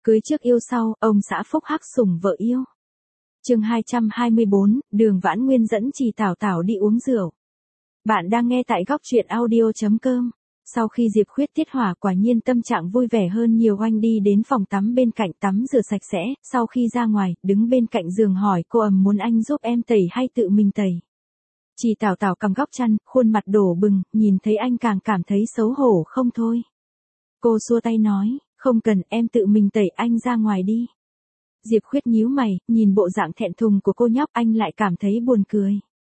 Cưới trước yêu sau, ông xã phúc hắc sủng vợ yêu. Chương 224, Đường Vãn Nguyên dẫn Trì Tảo Tảo đi uống rượu. Bạn đang nghe tại góc truyện audio.com. Sau khi Diệp Khuyết tiết hỏa, quả nhiên tâm trạng vui vẻ hơn nhiều. Oanh đi đến phòng tắm bên cạnh tắm rửa sạch sẽ, sau khi ra ngoài, đứng bên cạnh giường hỏi cô ầm muốn anh giúp em tẩy hay tự mình tẩy. Trì Tảo Tảo cầm góc chăn, khuôn mặt đổ bừng, nhìn thấy anh càng cảm thấy xấu hổ không thôi. Cô xua tay nói, không cần, em tự mình tẩy, anh ra ngoài đi. Diệp Khuyết nhíu mày, nhìn bộ dạng thẹn thùng của cô nhóc, anh lại cảm thấy buồn cười.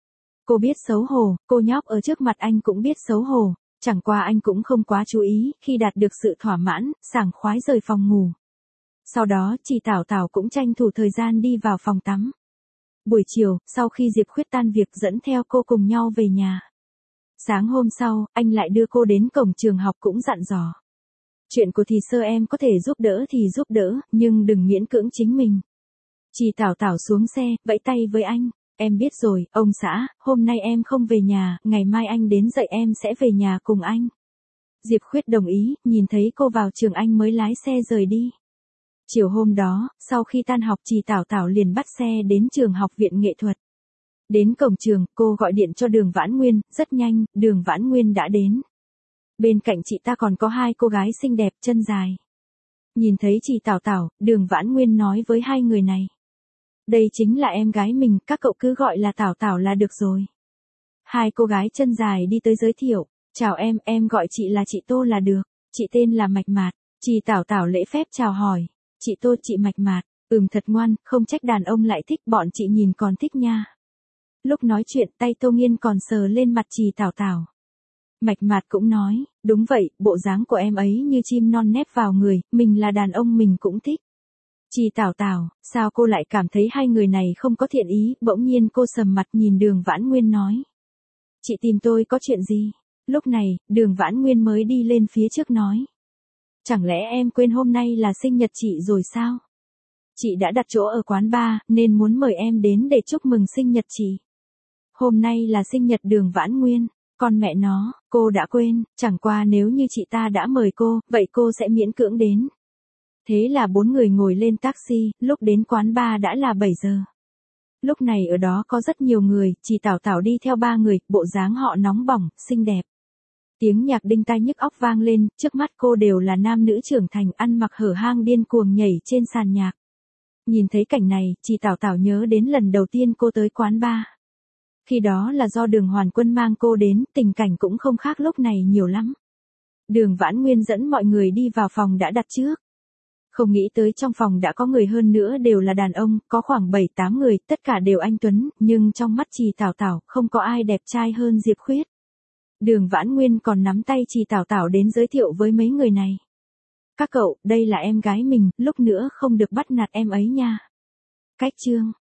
Cô biết xấu hổ, cô nhóc ở trước mặt anh cũng biết xấu hổ, chẳng qua anh cũng không quá chú ý, khi đạt được sự thỏa mãn, sảng khoái rời phòng ngủ. Sau đó, Trì Tảo Tảo cũng tranh thủ thời gian đi vào phòng tắm. Buổi chiều, sau khi Diệp Khuyết tan việc dẫn theo cô cùng nhau về nhà. Sáng hôm sau, anh lại đưa cô đến cổng trường học cũng dặn dò. Chuyện của thì sơ em có thể giúp đỡ thì giúp đỡ, nhưng đừng miễn cưỡng chính mình. Trì Tảo Tảo xuống xe, vẫy tay với anh. Em biết rồi, ông xã, hôm nay em không về nhà, ngày mai anh đến dậy em sẽ về nhà cùng anh. Diệp Khuyết đồng ý, nhìn thấy cô vào trường anh mới lái xe rời đi. Chiều hôm đó, sau khi tan học Trì Tảo Tảo liền bắt xe đến trường học viện nghệ thuật. Đến cổng trường, cô gọi điện cho Đường Vãn Nguyên, rất nhanh, Đường Vãn Nguyên đã đến. Bên cạnh chị ta còn có hai cô gái xinh đẹp chân dài. Nhìn thấy Trì Tảo Tảo, Đường Vãn Nguyên nói với hai người này. Đây chính là em gái mình, các cậu cứ gọi là Tảo Tảo là được rồi. Hai cô gái chân dài đi tới giới thiệu. Chào em gọi chị là chị Tô là được. Chị tên là Mạch Mạt. Trì Tảo Tảo lễ phép chào hỏi. Chị Tô, chị Mạch Mạt. Thật ngoan, không trách đàn ông lại thích, bọn chị nhìn còn thích nha. Lúc nói chuyện tay Tô Nghiên còn sờ lên mặt Trì Tảo Tảo. Mạch Mạt cũng nói, đúng vậy, bộ dáng của em ấy như chim non nép vào người, mình là đàn ông mình cũng thích. Trì Tảo Tảo, sao cô lại cảm thấy hai người này không có thiện ý, bỗng nhiên cô sầm mặt nhìn Đường Vãn Nguyên nói. Chị tìm tôi có chuyện gì? Lúc này, Đường Vãn Nguyên mới đi lên phía trước nói. Chẳng lẽ em quên hôm nay là sinh nhật chị rồi sao? Chị đã đặt chỗ ở quán bar, nên muốn mời em đến để chúc mừng sinh nhật chị. Hôm nay là sinh nhật Đường Vãn Nguyên. Con mẹ nó, cô đã quên, chẳng qua nếu như chị ta đã mời cô, vậy cô sẽ miễn cưỡng đến. Thế là bốn người ngồi lên taxi, lúc đến quán bar đã là 7 giờ. Lúc này ở đó có rất nhiều người, Trì Tảo Tảo đi theo ba người, bộ dáng họ nóng bỏng, xinh đẹp. Tiếng nhạc đinh tai nhức óc vang lên, trước mắt cô đều là nam nữ trưởng thành ăn mặc hở hang điên cuồng nhảy trên sàn nhạc. Nhìn thấy cảnh này, Trì Tảo Tảo nhớ đến lần đầu tiên cô tới quán bar. Khi đó là do Đường Hoàn Quân mang cô đến, tình cảnh cũng không khác lúc này nhiều lắm. Đường Vãn Nguyên dẫn mọi người đi vào phòng đã đặt trước. Không nghĩ tới trong phòng đã có người, hơn nữa đều là đàn ông, có khoảng 7-8 người, tất cả đều anh tuấn, nhưng trong mắt Trì Tảo Tảo, không có ai đẹp trai hơn Diệp Khuyết. Đường Vãn Nguyên còn nắm tay Trì Tảo Tảo đến giới thiệu với mấy người này. Các cậu, đây là em gái mình, lúc nữa không được bắt nạt em ấy nha. Cách chương.